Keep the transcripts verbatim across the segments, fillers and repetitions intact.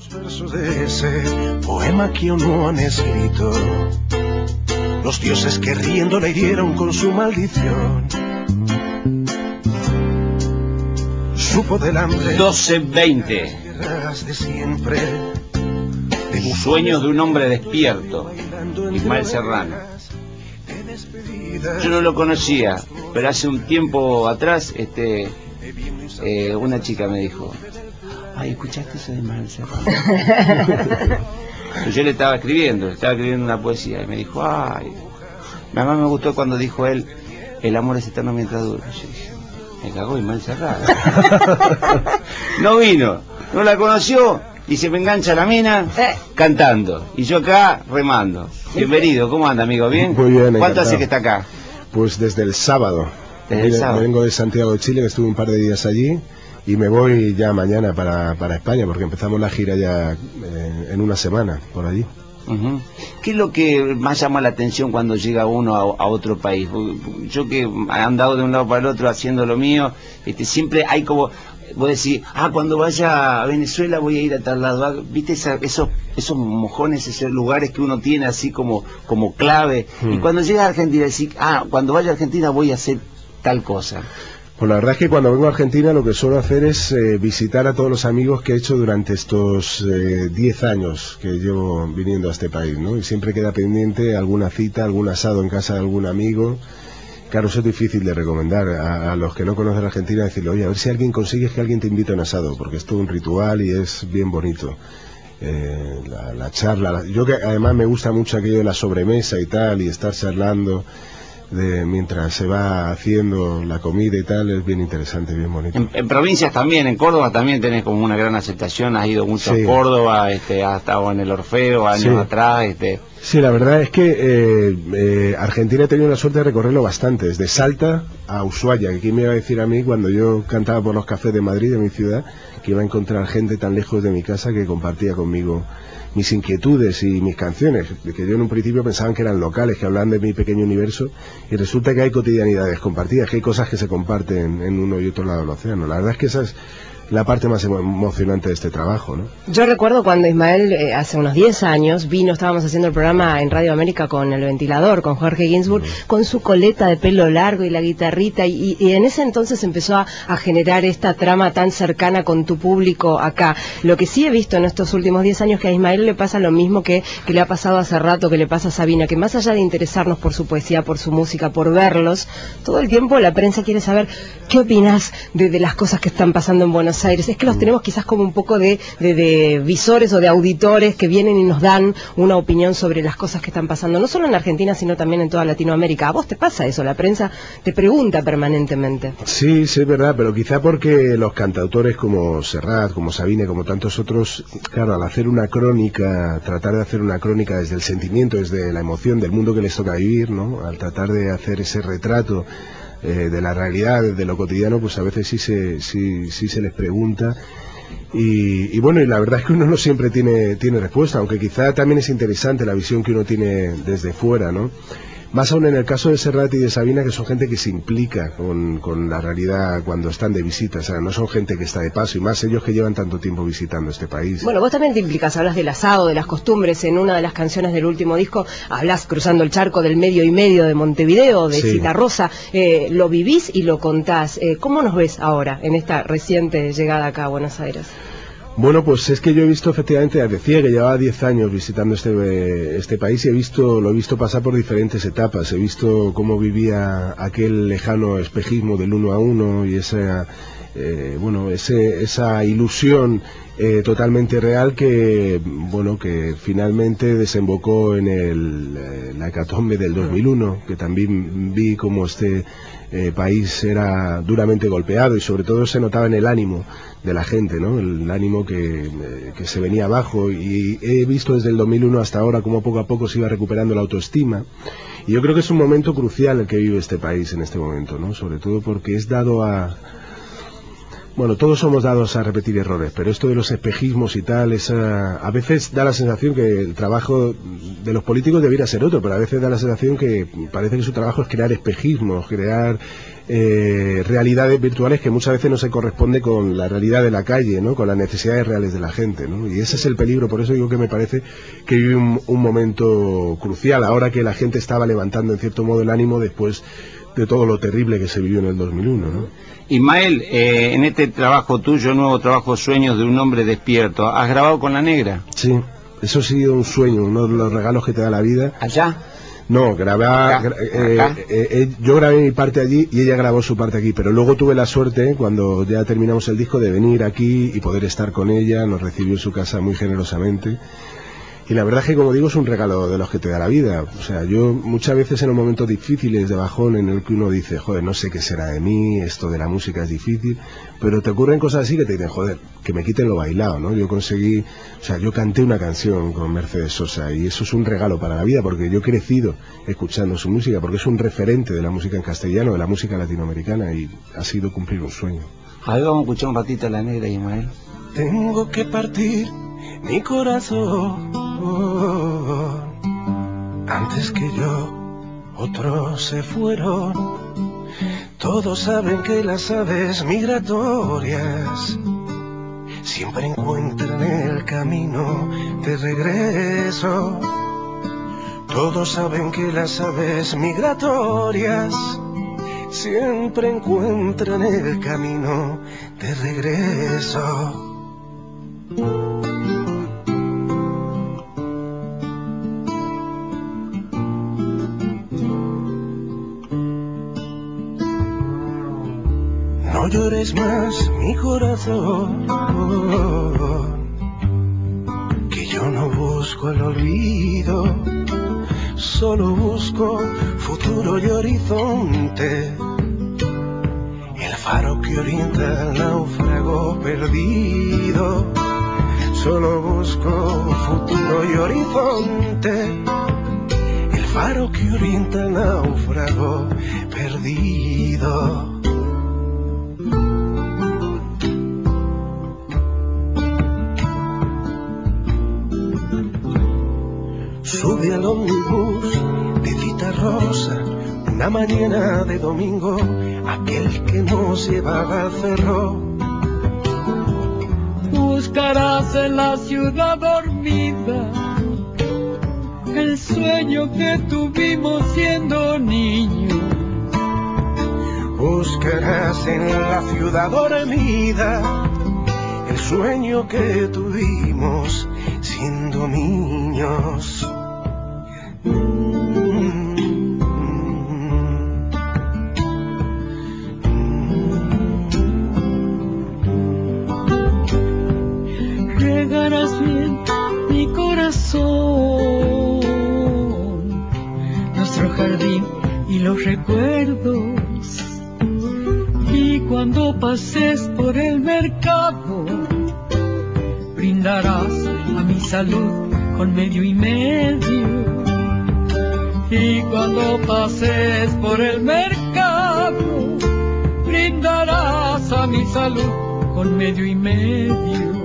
Los versos de ese poema que aún no han escrito, los dioses que riendo le hirieron con su maldición. Supo del hambre doce veinte. De siempre, de Sueños de un hombre despierto, Ismael Serrano. Yo no lo conocía, pero hace un tiempo atrás este eh, una chica me dijo: ay, ¿escuchaste eso de Ismael Serrano? Yo le estaba escribiendo, le estaba escribiendo una poesía y me dijo: ay, nada más me gustó cuando dijo él, el amor es eterno mientras dura. Yo dije: me cagó Ismael Serrano. No vino, no la conoció y se me engancha la mina cantando y yo acá remando. Bienvenido, ¿cómo anda, amigo? ¿Bien? Muy bien, ¿Cuánto encantado. hace que está acá? Pues desde el sábado. Desde el Vine- sábado. Vengo de Santiago de Chile, que estuve un par de días allí, y me voy ya mañana para, para España, porque empezamos la gira ya eh, en una semana, por allí. Uh-huh. ¿Qué es lo que más llama la atención cuando llega uno a, a otro país? Yo que he andado de un lado para el otro haciendo lo mío, este, siempre hay como, vos decís, ah, cuando vaya a Venezuela voy a ir a tal lado, ah, viste esa, esos esos mojones, esos lugares que uno tiene así como como clave, Hmm. y cuando llega a Argentina decís, ah, cuando vaya a Argentina voy a hacer tal cosa. Pues la verdad es que cuando vengo a Argentina lo que suelo hacer es eh, visitar a todos los amigos que he hecho durante estos diez años que llevo viniendo a este país, ¿no? Y siempre queda pendiente alguna cita, algún asado en casa de algún amigo. Claro, eso es difícil de recomendar a, a los que no conocen Argentina, decirle, oye, a ver si alguien consigue que alguien te invite a un asado, porque es todo un ritual y es bien bonito. Eh, la, la charla, la, yo que además me gusta mucho aquello de la sobremesa y tal, y estar charlando de mientras se va haciendo la comida y tal, es bien interesante, bien bonito. En, en provincias también, en Córdoba también tenés como una gran aceptación, has ido mucho Sí. a Córdoba, este, has estado en el Orfeo años Sí. atrás, este. Sí, la verdad es que eh, eh, Argentina ha tenido la suerte de recorrerlo bastante, desde Salta a Ushuaia, que quién me iba a decir a mí cuando yo cantaba por los cafés de Madrid, de mi ciudad, que iba a encontrar gente tan lejos de mi casa que compartía conmigo mis inquietudes y mis canciones, que yo en un principio pensaban que eran locales, que hablaban de mi pequeño universo, y resulta que hay cotidianidades compartidas, que hay cosas que se comparten en uno y otro lado del océano. La verdad es que esa es la parte más emo- emocionante de este trabajo, ¿no? Yo recuerdo cuando Ismael, eh, hace unos diez años, vino, estábamos haciendo el programa en Radio América con El Ventilador, con Jorge Ginsburg, mm. con su coleta de pelo largo y la guitarrita, y, y en ese entonces empezó a, a generar esta trama tan cercana con tu público acá. Lo que sí he visto en estos últimos diez años, que a Ismael le pasa lo mismo que, que le ha pasado hace rato, que le pasa a Sabina, que más allá de interesarnos por su poesía, por su música, por verlos, todo el tiempo la prensa quiere saber qué opinas de, de las cosas que están pasando en Buenos Aires. Es que los tenemos quizás como un poco de, de, de visores o de auditores que vienen y nos dan una opinión sobre las cosas que están pasando, no solo en Argentina, sino también en toda Latinoamérica. ¿A vos te pasa eso? La prensa te pregunta permanentemente. Sí, sí, es verdad, pero quizá porque los cantautores como Serrat, como Sabine, como tantos otros, claro, al hacer una crónica, tratar de hacer una crónica desde el sentimiento, desde la emoción del mundo que les toca vivir, ¿no? Al tratar de hacer ese retrato Eh, de la realidad, de lo cotidiano, pues a veces sí se, sí, sí se les pregunta y, y bueno, y la verdad es que uno no siempre tiene, tiene respuesta, aunque quizá también es interesante la visión que uno tiene desde fuera, ¿no? Más aún en el caso de Serrat y de Sabina, que son gente que se implica con, con la realidad cuando están de visita, o sea, no son gente que está de paso, y más ellos que llevan tanto tiempo visitando este país. Bueno, vos también te implicas, hablas del asado, de las costumbres. En una de las canciones del último disco hablas cruzando el charco del medio y medio de Montevideo, de Sí. Citarrosa. Eh, lo vivís y lo contás. Eh, ¿Cómo nos ves ahora en esta reciente llegada acá a Buenos Aires? Bueno, pues es que yo he visto, efectivamente, decía que llevaba diez años visitando este, este país y he visto, lo he visto pasar por diferentes etapas. He visto cómo vivía aquel lejano espejismo del uno a uno y esa, eh, bueno, ese, esa ilusión eh, totalmente real que, bueno, que finalmente desembocó en el, eh, la hecatombe del dos mil uno, que también vi cómo este eh, país era duramente golpeado y sobre todo se notaba en el ánimo de la gente, ¿no? El ánimo que, eh, que se venía abajo, y he visto desde el dos mil uno hasta ahora cómo poco a poco se iba recuperando la autoestima, y yo creo que es un momento crucial el que vive este país en este momento, ¿no? Sobre todo porque es dado a... Bueno, todos somos dados a repetir errores, pero esto de los espejismos y tal, esa, a veces da la sensación que el trabajo de los políticos debiera ser otro, pero a veces da la sensación que parece que su trabajo es crear espejismos, crear eh, realidades virtuales que muchas veces no se corresponde con la realidad de la calle, ¿no? Con las necesidades reales de la gente, ¿no? Y ese es el peligro. Por eso digo que me parece que vive un, un momento crucial, ahora que la gente estaba levantando en cierto modo el ánimo después de todo lo terrible que se vivió en el dos mil uno, ¿no? Ismael, eh, en este trabajo tuyo, nuevo trabajo Sueños de un hombre despierto, ¿has grabado con La Negra? Sí, eso ha sido un sueño, uno de los regalos que te da la vida. ¿Allá? No, grabé, Acá, eh, acá. Eh, eh, yo grabé mi parte allí y ella grabó su parte aquí, pero luego tuve la suerte, cuando ya terminamos el disco, de venir aquí y poder estar con ella. Nos recibió en su casa muy generosamente. Y la verdad es que, como digo, es un regalo de los que te da la vida. O sea, yo muchas veces en los momentos difíciles de bajón en el que uno dice, joder, no sé qué será de mí, esto de la música es difícil, pero te ocurren cosas así que te dicen, joder, que me quiten lo bailado, ¿no? Yo conseguí, o sea, yo canté una canción con Mercedes Sosa y eso es un regalo para la vida, porque yo he crecido escuchando su música, porque es un referente de la música en castellano, de la música latinoamericana, y ha sido cumplir un sueño. A ver, vamos a escuchar un ratito a La Negra, Ismael. Tengo que partir mi corazón antes que yo, otros se fueron. Todos saben que las aves migratorias siempre encuentran el camino de regreso. Todos saben que las aves migratorias siempre encuentran el camino de regreso. No llores más, mi corazón, que yo no busco el olvido, solo busco futuro y horizonte, el faro que orienta al náufrago perdido. Solo busco futuro y horizonte, el faro que orienta al náufrago perdido. Sube al ómnibus de cita rosa, una mañana de domingo, aquel que nos llevaba al cerro. Buscarás en la ciudad dormida el sueño que tuvimos siendo niños. Buscarás en la ciudad dormida el sueño que tuvimos siendo niños. Regarás bien mi corazón, nuestro jardín y los recuerdos. Y cuando pases por el mercado, brindarás a mi salud con medio y medio. Y cuando pases por el mercado, brindarás a mi salud con medio y medio.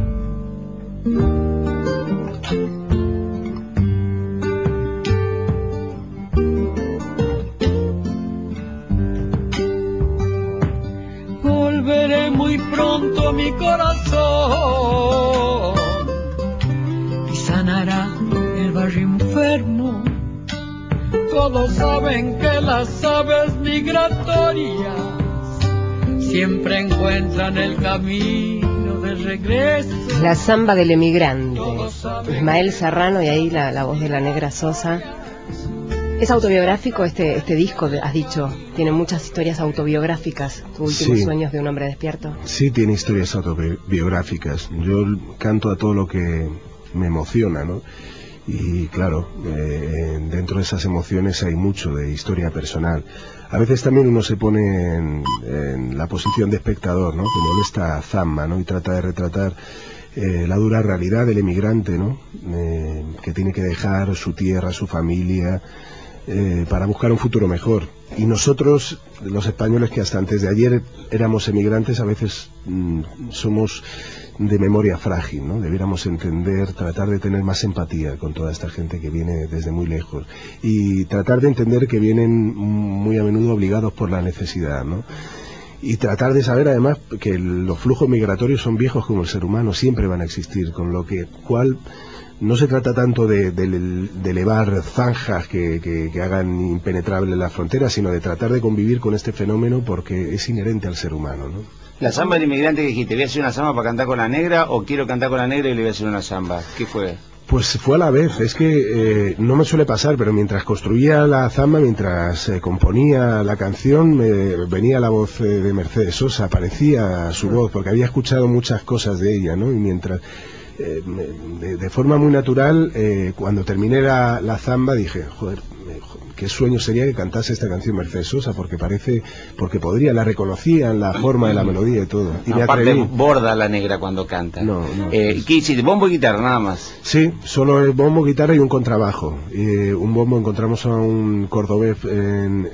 Volveré muy pronto a mi corazón y sanará el barrio enfermo. Todos saben que las aves migratorias siempre encuentran el camino de regreso. La samba del emigrante, Ismael Serrano, y ahí la, la voz de La Negra Sosa. ¿Es autobiográfico este este disco? Has dicho, tiene muchas historias autobiográficas, tus últimos Sí. sueños de un hombre despierto. Sí, tiene historias autobiográficas. Yo canto a todo lo que me emociona, ¿no? Y claro, eh, dentro de esas emociones hay mucho de historia personal. A veces también uno se pone en, en la posición de espectador, ¿no? Como en esta zamba, ¿no? Y trata de retratar eh, la dura realidad del emigrante, ¿no? Eh, que tiene que dejar su tierra, su familia, eh, para buscar un futuro mejor. Y nosotros, los españoles que hasta antes de ayer éramos emigrantes, a veces mmm, somos de memoria frágil, ¿no? Debiéramos entender, tratar de tener más empatía con toda esta gente que viene desde muy lejos y tratar de entender que vienen muy a menudo obligados por la necesidad, ¿no? Y tratar de saber además que los flujos migratorios son viejos como el ser humano, siempre van a existir, con lo que cual no se trata tanto de, de, de elevar zanjas que, que, que hagan impenetrable las fronteras, sino de tratar de convivir con este fenómeno porque es inherente al ser humano, ¿no? La samba del inmigrante que dijiste, ¿voy a hacer una samba para cantar con la negra o quiero cantar con la negra y le voy a hacer una samba? ¿Qué fue? Pues fue a la vez, es que eh, no me suele pasar, pero mientras construía la zamba, mientras eh, componía la canción, me venía la voz eh, de Mercedes Sosa, aparecía su voz, porque había escuchado muchas cosas de ella, ¿no? Y mientras, eh, de, de forma muy natural, eh, cuando terminé la, la zamba dije, joder, me, qué sueño sería que cantase esta canción Mercedes Sosa, porque parece, porque podría, la reconocían, la forma de la melodía y todo. Y no, me aparte atreví. borda la negra cuando canta. No, no. Eh, ¿Qué hiciste? ¿Bombo y guitarra nada más? Sí, solo el bombo, guitarra y un contrabajo. Y un bombo, encontramos a un cordobés en,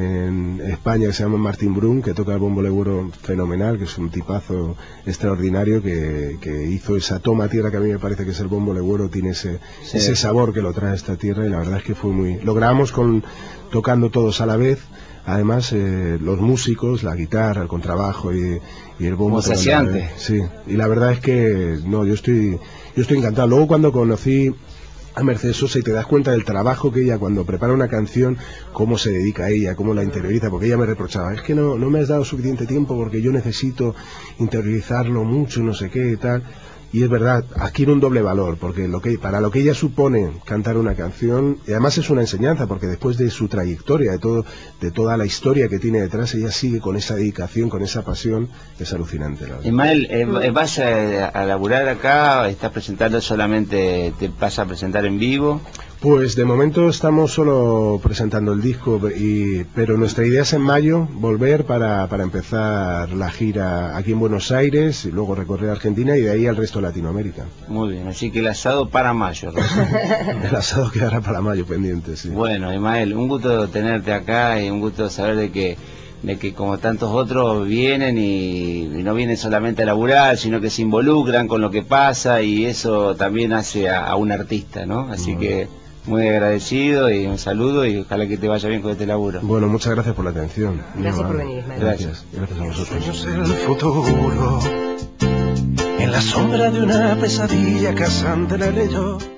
en España que se llama Martín Brun, que toca el bombo legüero fenomenal, que es un tipazo extraordinario que, que hizo esa toma tierra que a mí me parece que es el bombo legüero, tiene ese, sí. ese sabor que lo trae esta tierra, y la verdad es que fue muy... Lo grabamos con tocando todos a la vez, además eh, los músicos, la guitarra, el contrabajo y, y el bombo. Como sí, y la verdad es que no, yo estoy yo estoy encantado. Luego cuando conocí a Mercedes Sosa y te das cuenta del trabajo que ella cuando prepara una canción, cómo se dedica a ella, cómo la interioriza, porque ella me reprochaba, es que no, no me has dado suficiente tiempo porque yo necesito interiorizarlo mucho, no sé qué y tal. Y es verdad, adquiere un doble valor, porque lo que para lo que ella supone cantar una canción, y además es una enseñanza, porque después de su trayectoria, de todo, de toda la historia que tiene detrás, ella sigue con esa dedicación, con esa pasión, es alucinante. Ismael, eh, ¿vas a, a laburar acá? ¿Estás presentando solamente, te vas a presentar en vivo? Pues de momento estamos solo presentando el disco, y, pero nuestra idea es en mayo volver para, para empezar la gira aquí en Buenos Aires, y luego recorrer Argentina y de ahí al resto de Latinoamérica. Muy bien, así que el asado para mayo, ¿no? El asado quedará para mayo pendiente, sí. Bueno, Ismael, un gusto tenerte acá y un gusto saber de que de que como tantos otros vienen y, y no vienen solamente a laburar, sino que se involucran con lo que pasa, y eso también hace a, a un artista, ¿no? Así bueno. que muy agradecido y un saludo y ojalá que te vaya bien con este laburo. Bueno, muchas gracias por la atención. Gracias por venir, Ismael. Gracias, gracias a vosotros. Sueños el futuro, en la sombra de una pesadilla casante la leyó.